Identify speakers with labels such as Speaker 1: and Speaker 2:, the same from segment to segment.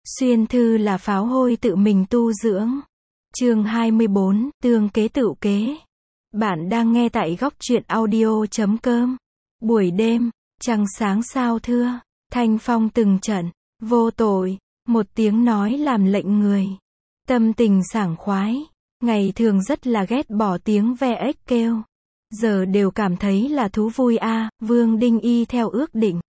Speaker 1: Xuyên thư là pháo hôi tự mình tu dưỡng. Chương 24, tương kế tựu kế. Bạn đang nghe tại góc truyện audio.com. Buổi đêm, trăng sáng sao thưa, thanh phong từng trận, vô tội, một tiếng nói làm lệnh người. Tâm tình sảng khoái, ngày thường rất là ghét bỏ tiếng ve ếch kêu. Giờ đều cảm thấy là thú vui a. Vương Đinh y theo ước định.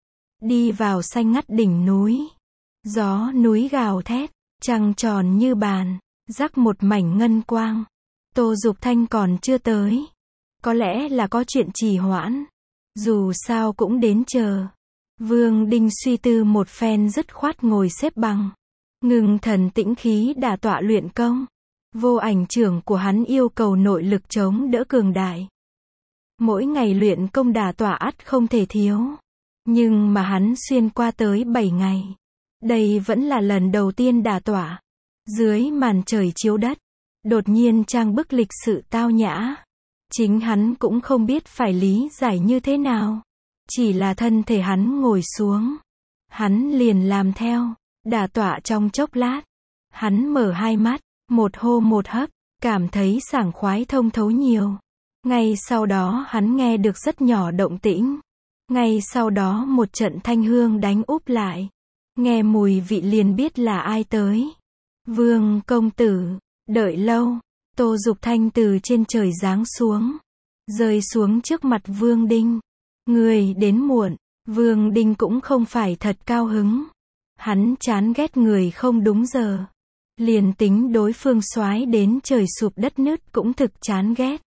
Speaker 1: Đi vào xanh ngắt đỉnh núi. Gió núi gào thét, trăng tròn như bàn, rắc một mảnh ngân quang. Tô Dục Thanh còn chưa tới. Có lẽ là có chuyện trì hoãn. Dù sao cũng đến chờ. Vương Đinh suy tư một phen dứt khoát ngồi xếp bằng. Ngừng thần tĩnh khí đả tọa luyện công. Vô ảnh trưởng của hắn yêu cầu nội lực chống đỡ cường đại. Mỗi ngày luyện công đả tọa ắt không thể thiếu. Nhưng mà hắn xuyên qua tới 7 ngày. Đây vẫn là lần đầu tiên đả tọa. Dưới màn trời chiếu đất. Đột nhiên trang bức lịch sự tao nhã. Chính hắn cũng không biết phải lý giải như thế nào. Chỉ là thân thể hắn ngồi xuống. Hắn liền làm theo. Đả tọa trong chốc lát. Hắn mở hai mắt. Một hô một hấp. Cảm thấy sảng khoái thông thấu nhiều. Ngay sau đó hắn nghe được rất nhỏ động tĩnh. Ngay sau đó một trận thanh hương đánh úp lại. Nghe mùi vị liền biết là ai tới. Vương công tử, đợi lâu. Tô Dục Thanh từ trên trời giáng xuống. Rơi xuống trước mặt Vương Đinh. Người đến muộn. Vương Đinh cũng không phải thật cao hứng. Hắn chán ghét người không đúng giờ. Liền tính đối phương soái đến trời sụp đất nứt cũng thực chán ghét.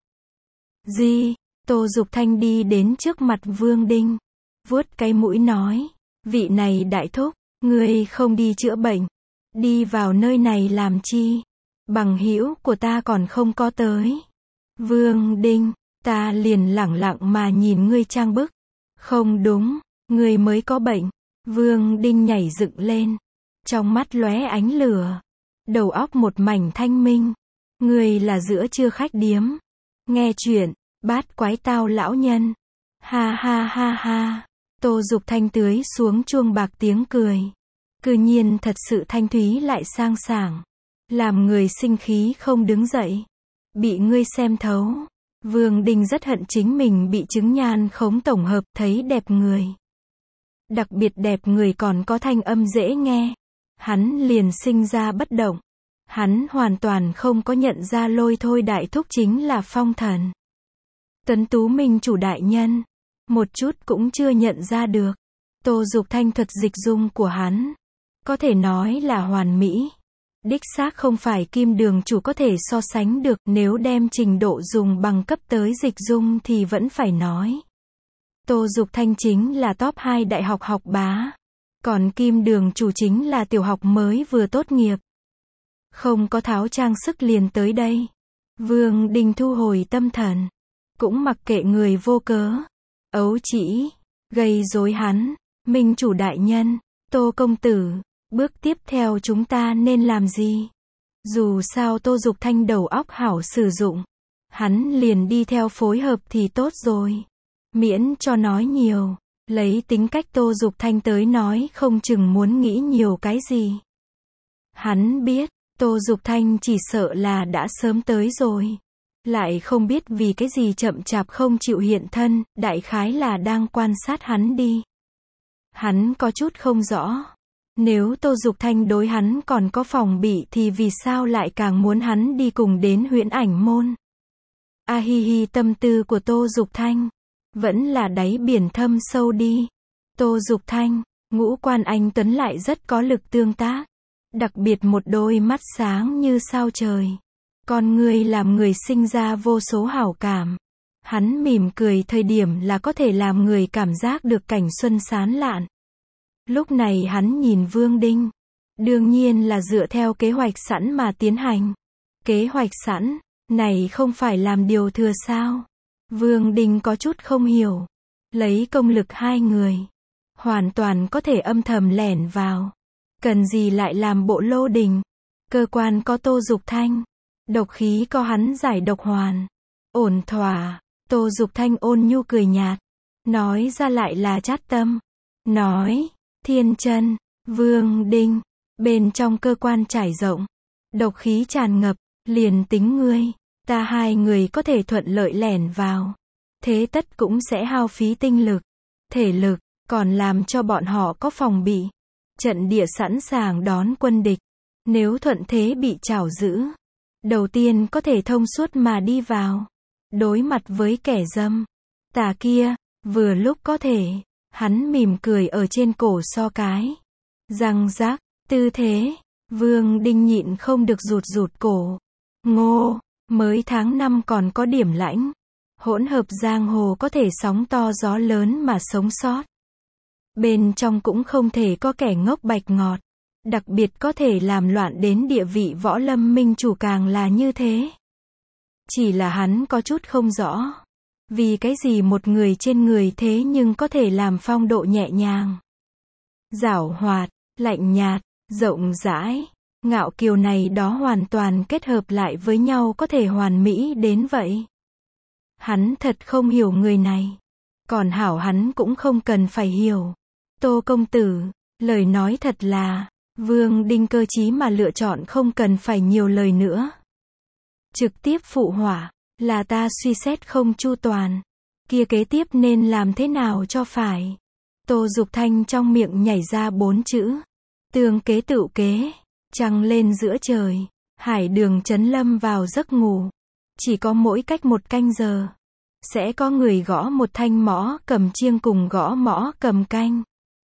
Speaker 1: Gì? Tô Dục Thanh đi đến trước mặt Vương Đinh. Vuốt cái mũi nói. Vị này đại thúc, ngươi không đi chữa bệnh. Đi vào nơi này làm chi? Bằng hữu của ta còn không có tới. Vương Đinh, ta liền lẳng lặng mà nhìn ngươi trang bức. Không đúng, ngươi mới có bệnh. Vương Đinh nhảy dựng lên. Trong mắt lóe ánh lửa. Đầu óc một mảnh thanh minh. Ngươi là giữa trưa khách điếm. Nghe chuyện, bát quái tao lão nhân. Ha ha ha ha. Tô Dục Thanh tưới xuống chuông bạc tiếng cười. Cư nhiên thật sự thanh thúy lại sang sảng. Làm người sinh khí không đứng dậy. Bị ngươi xem thấu. Vương Đinh rất hận chính mình bị chứng nhan khống tổng hợp thấy đẹp người. Đặc biệt đẹp người còn có thanh âm dễ nghe. Hắn liền sinh ra bất động. Hắn hoàn toàn không có nhận ra Lôi Thôi đại thúc chính là Phong Thần. Tuấn Tú Minh chủ đại nhân. Một chút cũng chưa nhận ra được. Tô Dục Thanh thuật dịch dung của hắn. Có thể nói là hoàn mỹ. Đích xác không phải Kim Đường chủ có thể so sánh được. Nếu đem trình độ dùng bằng cấp tới dịch dung thì vẫn phải nói. Tô Dục Thanh chính là top 2 đại học học bá. Còn Kim Đường chủ chính là tiểu học mới vừa tốt nghiệp. Không có tháo trang sức liền tới đây. Vương Đinh thu hồi tâm thần. Cũng mặc kệ người vô cớ. Ấu chỉ. Gây rối hắn. Minh chủ đại nhân. Tô công tử. Bước tiếp theo chúng ta nên làm gì? Dù sao Tô Dục Thanh đầu óc hảo sử dụng. Hắn liền đi theo phối hợp thì tốt rồi. Miễn cho nói nhiều. Lấy tính cách Tô Dục Thanh tới nói không chừng muốn nghĩ nhiều cái gì. Hắn biết. Tô Dục Thanh chỉ sợ là đã sớm tới rồi. Lại không biết vì cái gì chậm chạp không chịu hiện thân, đại khái là đang quan sát hắn đi. Hắn có chút không rõ. Nếu Tô Dục Thanh đối hắn còn có phòng bị thì vì sao lại càng muốn hắn đi cùng đến Huyễn Ảnh môn. A hi hi, tâm tư của Tô Dục Thanh. Vẫn là đáy biển thâm sâu đi. Tô Dục Thanh, ngũ quan anh tuấn lại rất có lực tương tác. Đặc biệt một đôi mắt sáng như sao trời. Con người làm người sinh ra vô số hảo cảm. Hắn mỉm cười thời điểm là có thể làm người cảm giác được cảnh xuân sán lạn. Lúc này hắn nhìn Vương Đinh. Đương nhiên là dựa theo kế hoạch sẵn mà tiến hành. Kế hoạch sẵn, này không phải làm điều thừa sao? Vương Đinh có chút không hiểu. Lấy công lực hai người. Hoàn toàn có thể âm thầm lẻn vào. Cần gì lại làm bộ lô đình. Cơ quan có Tô Dục Thanh. Độc khí có hắn giải độc hoàn. Ổn thỏa. Tô Dục Thanh ôn nhu cười nhạt. Nói ra lại là chát tâm. Nói. Thiên chân. Vương Đinh. Bên trong cơ quan trải rộng, độc khí tràn ngập, liền tính ngươi, ta hai người có thể thuận lợi lẻn vào. Thế tất cũng sẽ hao phí tinh lực, thể lực, còn làm cho bọn họ có phòng bị. Trận địa sẵn sàng đón quân địch. Nếu thuận thế bị trảo giữ, đầu tiên có thể thông suốt mà đi vào. Đối mặt với kẻ dâm tà kia, vừa lúc có thể, hắn mỉm cười ở trên cổ so cái. Răng rác, tư thế, Vương Đinh nhịn không được rụt rụt cổ. Ngô, mới tháng 5 còn có điểm lãnh. Hỗn hợp giang hồ có thể sóng to gió lớn mà sống sót. Bên trong cũng không thể có kẻ ngốc bạch ngọt. Đặc biệt có thể làm loạn đến địa vị võ lâm minh chủ càng là như thế. Chỉ là hắn có chút không rõ. Vì cái gì một người trên người thế nhưng có thể làm phong độ nhẹ nhàng, giảo hoạt, lạnh nhạt, rộng rãi, ngạo kiều này đó hoàn toàn kết hợp lại với nhau có thể hoàn mỹ đến vậy. Hắn thật không hiểu người này. Còn hảo hắn cũng không cần phải hiểu. Tô công tử, lời nói thật là, Vương Đinh cơ trí mà lựa chọn không cần phải nhiều lời nữa. Trực tiếp phụ họa, là ta suy xét không chu toàn. Kia kế tiếp nên làm thế nào cho phải. Tô Dục Thanh trong miệng nhảy ra 4 chữ. Tương kế tựu kế, trăng lên giữa trời, Hải Đường chấn lâm vào giấc ngủ. Chỉ có mỗi cách 1 canh giờ, sẽ có người gõ một thanh mõ cầm chiêng cùng gõ mõ cầm canh.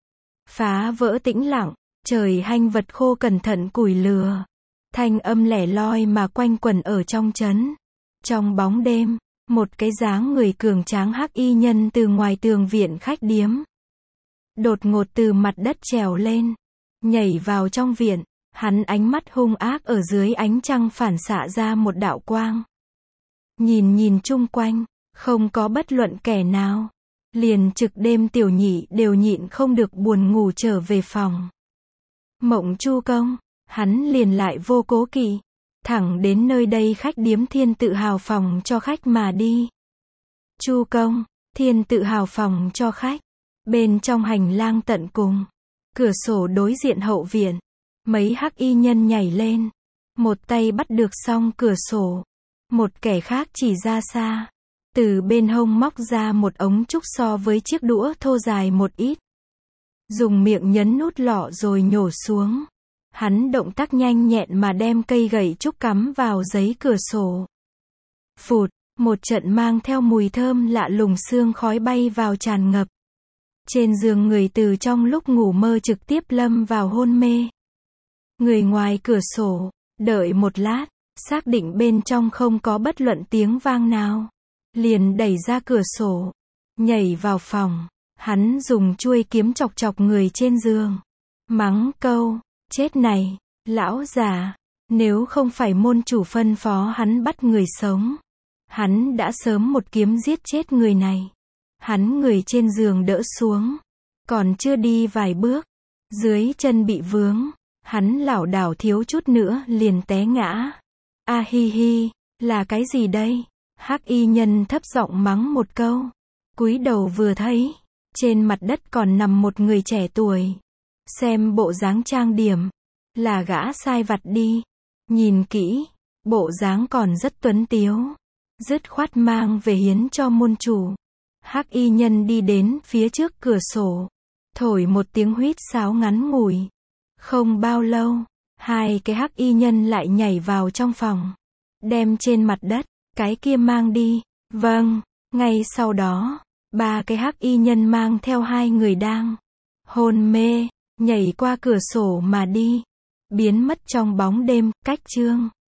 Speaker 1: Phá vỡ tĩnh lặng, trời hanh vật khô cẩn thận củi lửa. Thanh âm lẻ loi mà quanh quẩn ở trong trấn. Trong bóng đêm, một cái dáng người cường tráng hắc y nhân từ ngoài tường viện khách điếm đột ngột từ mặt đất trèo lên, nhảy vào trong viện. Hắn ánh mắt hung ác ở dưới ánh trăng phản xạ ra một đạo quang. Nhìn chung quanh, không có bất luận kẻ nào. Liền trực đêm tiểu nhị đều nhịn không được buồn ngủ trở về phòng. Mộng Chu Công, hắn liền lại vô cố kỵ, thẳng đến nơi đây khách điếm Thiên Tự Hào phòng cho khách mà đi. Chu Công, Thiên Tự Hào phòng cho khách. Bên trong hành lang tận cùng, cửa sổ đối diện hậu viện, mấy hắc y nhân nhảy lên. Một tay bắt được song cửa sổ, một kẻ khác chỉ ra xa. Từ bên hông móc ra một ống trúc so với chiếc đũa thô dài một ít. Dùng miệng nhấn nút lọ rồi nhổ xuống. Hắn động tác nhanh nhẹn mà đem cây gậy trúc cắm vào giấy cửa sổ. Phụt, một trận mang theo mùi thơm lạ lùng sương khói bay vào tràn ngập. Trên giường người từ trong lúc ngủ mơ trực tiếp lâm vào hôn mê. Người ngoài cửa sổ, đợi một lát, xác định bên trong không có bất luận tiếng vang nào. Liền đẩy ra cửa sổ, nhảy vào phòng. Hắn dùng chuôi kiếm chọc chọc người trên giường. Mắng câu, chết này, lão già, nếu không phải môn chủ phân phó hắn bắt người sống, hắn đã sớm một kiếm giết chết người này. Hắn người trên giường đỡ xuống, còn chưa đi vài bước, dưới chân bị vướng, hắn lảo đảo thiếu chút nữa liền té ngã. A hi hi, là cái gì đây? Hắc y nhân thấp giọng mắng một câu, cúi đầu vừa thấy, trên mặt đất còn nằm một người trẻ tuổi. Xem bộ dáng trang điểm, là gã sai vặt đi. Nhìn kỹ, bộ dáng còn rất tuấn tiếu, dứt khoát mang về hiến cho môn chủ. Hắc y nhân đi đến phía trước cửa sổ, thổi một tiếng huýt sáo ngắn ngủi. Không bao lâu, hai cái hắc y nhân lại nhảy vào trong phòng, đem trên mặt đất cái kia mang đi. Vâng, ngay sau đó, ba cái hắc y nhân mang theo hai người đang hôn mê, nhảy qua cửa sổ mà đi, biến mất trong bóng đêm. Cách chương